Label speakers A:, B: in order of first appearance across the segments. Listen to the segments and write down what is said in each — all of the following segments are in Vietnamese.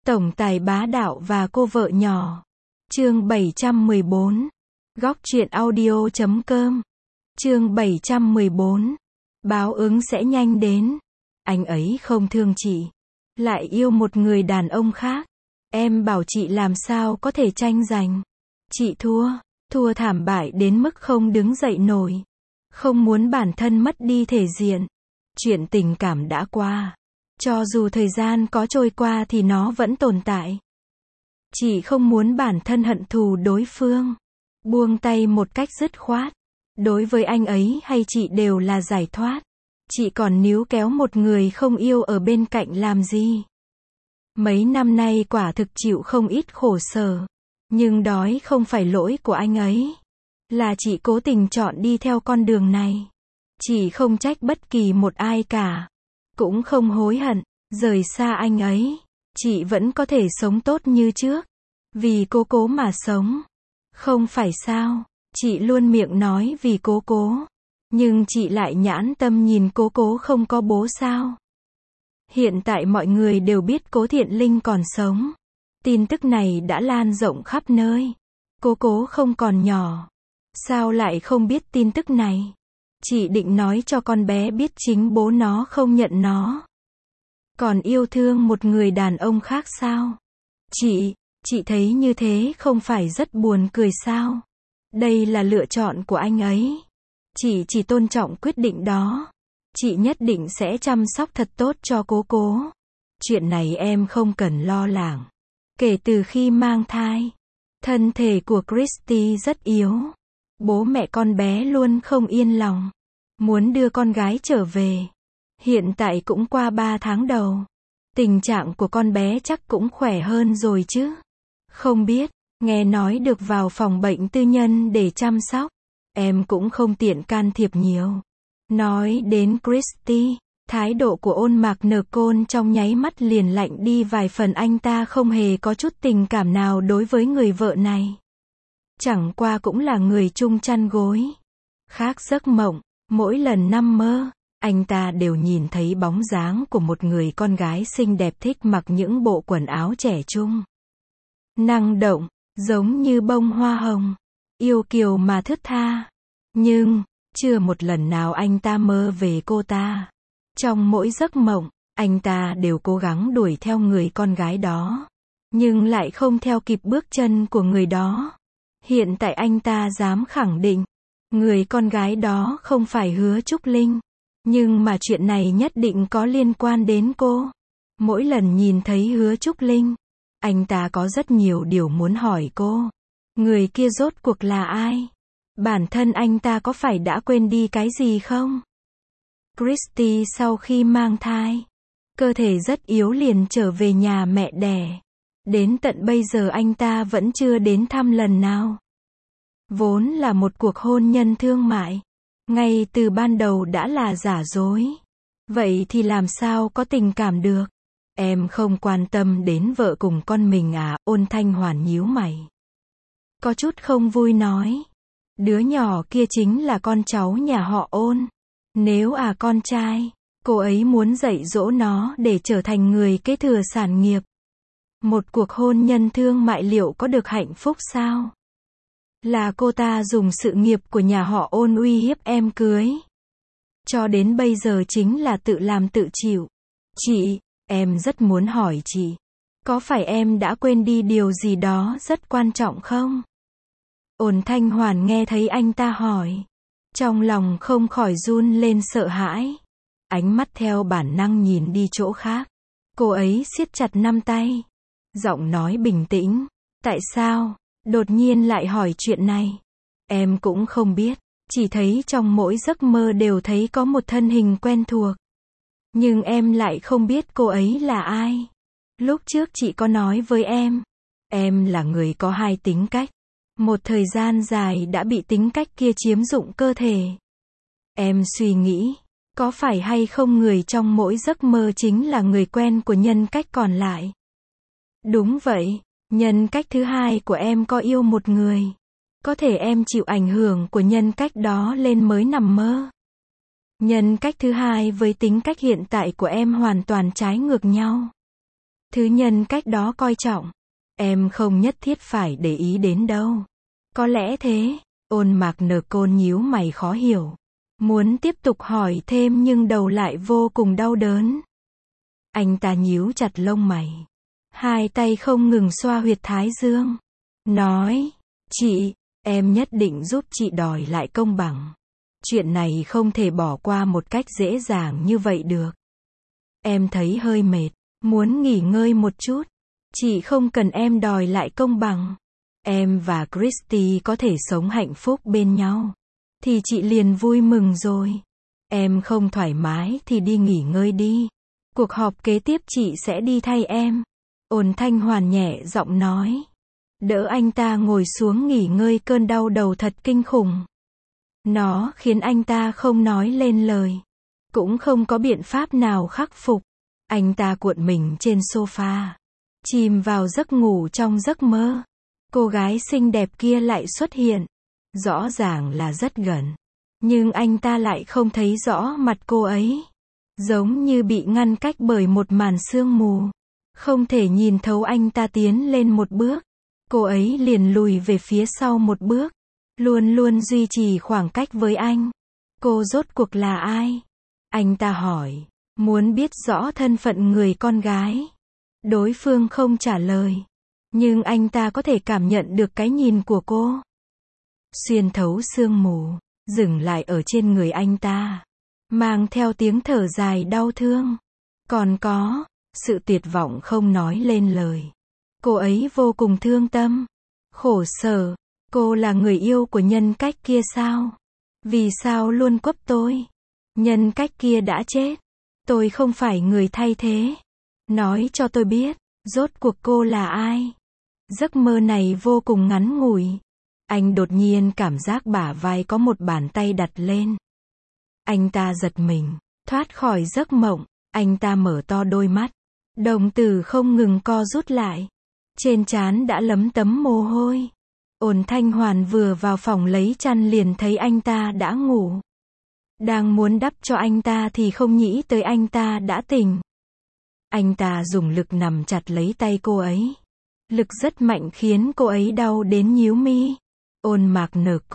A: Tổng tài bá đạo và cô vợ nhỏ. Chương 714. Góc truyện audio.com. Chương 714. Báo ứng sẽ nhanh đến. Anh ấy không thương chị, lại yêu một người đàn ông khác. Em bảo chị làm sao có thể tranh giành. Chị thua thảm bại đến mức không đứng dậy nổi. Không muốn bản thân mất đi thể diện. Chuyện tình cảm đã qua. Cho dù thời gian có trôi qua thì nó vẫn tồn tại. Chị không muốn bản thân hận thù đối phương. Buông tay một cách dứt khoát. Đối với anh ấy hay chị đều là giải thoát. Chị còn níu kéo một người không yêu ở bên cạnh làm gì? Mấy năm nay quả thực chịu không ít khổ sở. Nhưng đói không phải lỗi của anh ấy. Là chị cố tình chọn đi theo con đường này. Chị không trách bất kỳ một ai cả. Cũng không hối hận, rời xa anh ấy. Chị vẫn có thể sống tốt như trước. Vì cô cố mà sống. Không phải sao? Chị luôn miệng nói vì cô cố. Nhưng chị lại nhãn tâm nhìn cô cố không có bố sao? Hiện tại mọi người đều biết Cố Thiện Linh còn sống. Tin tức này đã lan rộng khắp nơi. Cô cố không còn nhỏ. Sao lại không biết tin tức này? Chị định nói cho con bé biết chính bố nó không nhận nó. Còn yêu thương một người đàn ông khác sao? Chị thấy như thế không phải rất buồn cười sao? Đây là lựa chọn của anh ấy. Chị chỉ tôn trọng quyết định đó. Chị nhất định sẽ chăm sóc thật tốt cho cô cố. Chuyện này em không cần lo lắng. Kể từ khi mang thai, thân thể của Christy rất yếu. Bố mẹ con bé luôn không yên lòng. Muốn đưa con gái trở về. Hiện tại cũng qua 3 tháng đầu. Tình trạng của con bé chắc cũng khỏe hơn rồi chứ. Không biết, nghe nói được vào phòng bệnh tư nhân để chăm sóc. Em cũng không tiện can thiệp nhiều. Nói đến Christy, thái độ của Ôn Mạc Nở Côn trong nháy mắt liền lạnh đi vài phần. Anh ta không hề có chút tình cảm nào đối với người vợ này. Chẳng qua cũng là người chung chăn gối. Khác giấc mộng, mỗi lần nằm mơ, anh ta đều nhìn thấy bóng dáng của một người con gái xinh đẹp thích mặc những bộ quần áo trẻ trung. Năng động, giống như bông hoa hồng. Yêu kiều mà thướt tha. Nhưng, chưa một lần nào anh ta mơ về cô ta. Trong mỗi giấc mộng, anh ta đều cố gắng đuổi theo người con gái đó. Nhưng lại không theo kịp bước chân của người đó. Hiện tại anh ta dám khẳng định, người con gái đó không phải Hứa Trúc Linh. Nhưng mà chuyện này nhất định có liên quan đến cô. Mỗi lần nhìn thấy Hứa Trúc Linh, anh ta có rất nhiều điều muốn hỏi cô. Người kia rốt cuộc là ai? Bản thân anh ta có phải đã quên đi cái gì không? Christy sau khi mang thai, cơ thể rất yếu liền trở về nhà mẹ đẻ. Đến tận bây giờ anh ta vẫn chưa đến thăm lần nào. Vốn là một cuộc hôn nhân thương mại. Ngay từ ban đầu đã là giả dối. Vậy thì làm sao có tình cảm được? Em không quan tâm đến vợ cùng con mình à? Ôn Thanh Hoàn nhíu mày. Có chút không vui nói. Đứa nhỏ kia chính là con cháu nhà họ Ôn. Nếu con trai, cô ấy muốn dạy dỗ nó để trở thành người kế thừa sản nghiệp. Một cuộc hôn nhân thương mại liệu có được hạnh phúc sao? Là cô ta dùng sự nghiệp của nhà họ Ôn uy hiếp em cưới. Cho đến bây giờ chính là tự làm tự chịu. Chị, em rất muốn hỏi chị. Có phải em đã quên đi điều gì đó rất quan trọng không? Ôn Thanh Hoàn nghe thấy anh ta hỏi. Trong lòng không khỏi run lên sợ hãi. Ánh mắt theo bản năng nhìn đi chỗ khác. Cô ấy siết chặt nắm tay. Giọng nói bình tĩnh. Tại sao? Đột nhiên lại hỏi chuyện này. Em cũng không biết. Chỉ thấy trong mỗi giấc mơ đều thấy có một thân hình quen thuộc. Nhưng em lại không biết cô ấy là ai. Lúc trước chị có nói với em là người có hai tính cách. Một thời gian dài đã bị tính cách kia chiếm dụng cơ thể. Em suy nghĩ, có phải hay không người trong mỗi giấc mơ chính là người quen của nhân cách còn lại? Đúng vậy, nhân cách thứ hai của em có yêu một người. Có thể em chịu ảnh hưởng của nhân cách đó lên mới nằm mơ. Nhân cách thứ hai với tính cách hiện tại của em hoàn toàn trái ngược nhau. Thứ nhân cách đó coi trọng. Em không nhất thiết phải để ý đến đâu. Có lẽ thế. Ôn Mạc Nở Côn nhíu mày khó hiểu. Muốn tiếp tục hỏi thêm nhưng đầu lại vô cùng đau đớn. Anh ta nhíu chặt lông mày. Hai tay không ngừng xoa huyệt thái dương. Nói, chị, em nhất định giúp chị đòi lại công bằng. Chuyện này không thể bỏ qua một cách dễ dàng như vậy được. Em thấy hơi mệt, muốn nghỉ ngơi một chút. Chị không cần em đòi lại công bằng. Em và Christy có thể sống hạnh phúc bên nhau. Thì chị liền vui mừng rồi. Em không thoải mái thì đi nghỉ ngơi đi. Cuộc họp kế tiếp chị sẽ đi thay em. Ôn Thanh Hoàn nhẹ giọng nói. Đỡ anh ta ngồi xuống nghỉ ngơi cơn đau đầu thật kinh khủng. Nó khiến anh ta không nói lên lời. Cũng không có biện pháp nào khắc phục. Anh ta cuộn mình trên sofa. Chìm vào giấc ngủ trong giấc mơ. Cô gái xinh đẹp kia lại xuất hiện. Rõ ràng là rất gần. Nhưng anh ta lại không thấy rõ mặt cô ấy. Giống như bị ngăn cách bởi một màn sương mù. Không thể nhìn thấu anh ta tiến lên một bước. Cô ấy liền lùi về phía sau một bước. Luôn luôn duy trì khoảng cách với anh. Cô rốt cuộc là ai? Anh ta hỏi. Muốn biết rõ thân phận người con gái. Đối phương không trả lời. Nhưng anh ta có thể cảm nhận được cái nhìn của cô. Xuyên thấu sương mù. Dừng lại ở trên người anh ta. Mang theo tiếng thở dài đau thương. Còn có, sự tuyệt vọng không nói lên lời. Cô ấy vô cùng thương tâm. Khổ sở. Cô là người yêu của nhân cách kia sao? Vì sao luôn quấp tôi? Nhân cách kia đã chết. Tôi không phải người thay thế. Nói cho tôi biết, rốt cuộc cô là ai? Giấc mơ này vô cùng ngắn ngủi. Anh đột nhiên cảm giác bả vai có một bàn tay đặt lên. Anh ta giật mình, thoát khỏi giấc mộng. Anh ta mở to đôi mắt. Đồng tử không ngừng co rút lại. Trên trán đã lấm tấm mồ hôi. Ôn Thanh Hoàn vừa vào phòng lấy chăn liền thấy anh ta đã ngủ. Đang muốn đắp cho anh ta thì không nghĩ tới anh ta đã tỉnh. Anh ta dùng lực nắm chặt lấy tay cô ấy. Lực rất mạnh khiến cô ấy đau đến nhíu mi. Ôn Mạc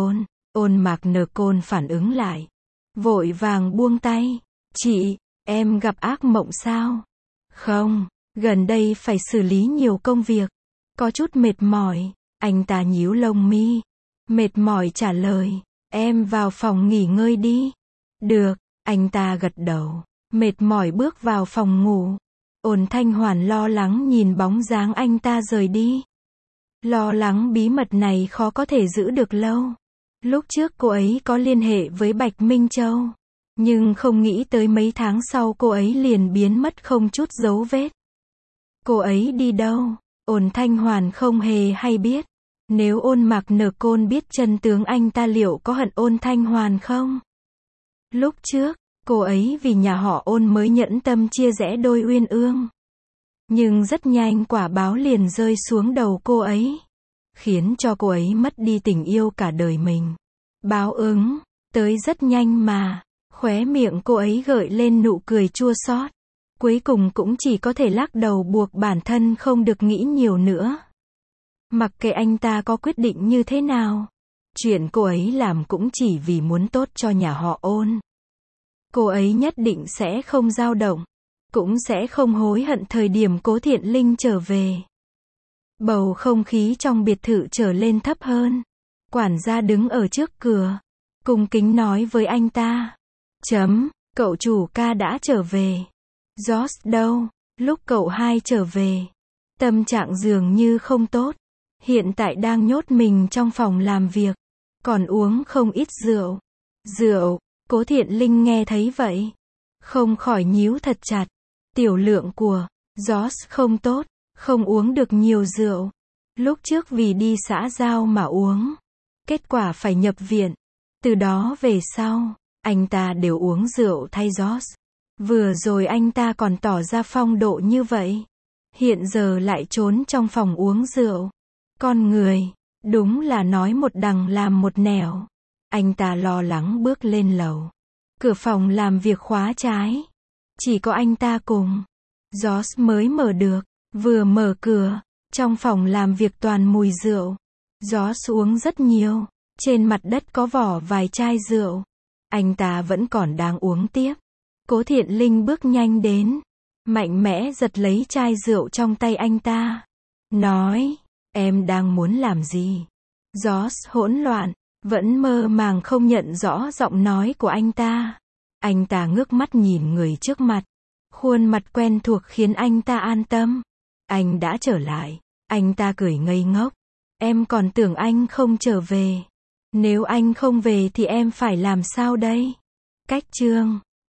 A: Nở Côn phản ứng lại. Vội vàng buông tay. Chị, em gặp ác mộng sao? Không, gần đây phải xử lý nhiều công việc. Có chút mệt mỏi. Anh ta nhíu lông mi. Mệt mỏi trả lời. Em vào phòng nghỉ ngơi đi. Được, anh ta gật đầu. Mệt mỏi bước vào phòng ngủ. Ôn Thanh Hoàn lo lắng nhìn bóng dáng anh ta rời đi. Lo lắng bí mật này khó có thể giữ được lâu. Lúc trước cô ấy có liên hệ với Bạch Minh Châu. Nhưng không nghĩ tới mấy tháng sau cô ấy liền biến mất không chút dấu vết. Cô ấy đi đâu? Ôn Thanh Hoàn không hề hay biết. Nếu Ôn Mạc Nở Côn biết chân tướng anh ta liệu có hận Ôn Thanh Hoàn không? Lúc trước, cô ấy vì nhà họ Ôn mới nhẫn tâm chia rẽ đôi uyên ương. Nhưng rất nhanh quả báo liền rơi xuống đầu cô ấy. Khiến cho cô ấy mất đi tình yêu cả đời mình. Báo ứng, tới rất nhanh mà. Khóe miệng cô ấy gợi lên nụ cười chua xót. Cuối cùng cũng chỉ có thể lắc đầu buộc bản thân không được nghĩ nhiều nữa. Mặc kệ anh ta có quyết định như thế nào. Chuyện cô ấy làm cũng chỉ vì muốn tốt cho nhà họ Ôn. Cô ấy nhất định sẽ không dao động. Cũng sẽ không hối hận thời điểm Cố Thiện Linh trở về. Bầu không khí trong biệt thự trở lên thấp hơn. Quản gia đứng ở trước cửa. Cung kính nói với anh ta. Cậu chủ ca đã trở về. George đâu? Lúc cậu hai trở về. Tâm trạng dường như không tốt. Hiện tại đang nhốt mình trong phòng làm việc. Còn uống không ít rượu. Cố Thiện Linh nghe thấy vậy. Không khỏi nhíu thật chặt. Tiểu lượng của George không tốt. Không uống được nhiều rượu. Lúc trước vì đi xã giao mà uống. Kết quả phải nhập viện. Từ đó về sau, anh ta đều uống rượu thay George. Vừa rồi anh ta còn tỏ ra phong độ như vậy. Hiện giờ lại trốn trong phòng uống rượu. Con người, đúng là nói một đằng làm một nẻo. Anh ta lo lắng bước lên lầu. Cửa phòng làm việc khóa trái. Chỉ có anh ta cùng George mới mở được. Vừa mở cửa, trong phòng làm việc toàn mùi rượu. Gió uống rất nhiều. Trên mặt đất có vỏ vài chai rượu. Anh ta vẫn còn đang uống tiếp. Cố Thiện Linh bước nhanh đến, mạnh mẽ giật lấy chai rượu trong tay anh ta. Nói, em đang muốn làm gì? Josh hỗn loạn, vẫn mơ màng không nhận rõ giọng nói của anh ta. Anh ta ngước mắt nhìn người trước mặt. Khuôn mặt quen thuộc khiến anh ta an tâm. Anh đã trở lại. Anh ta cười ngây ngốc. Em còn tưởng anh không trở về. Nếu anh không về thì em phải làm sao đây? Cách chương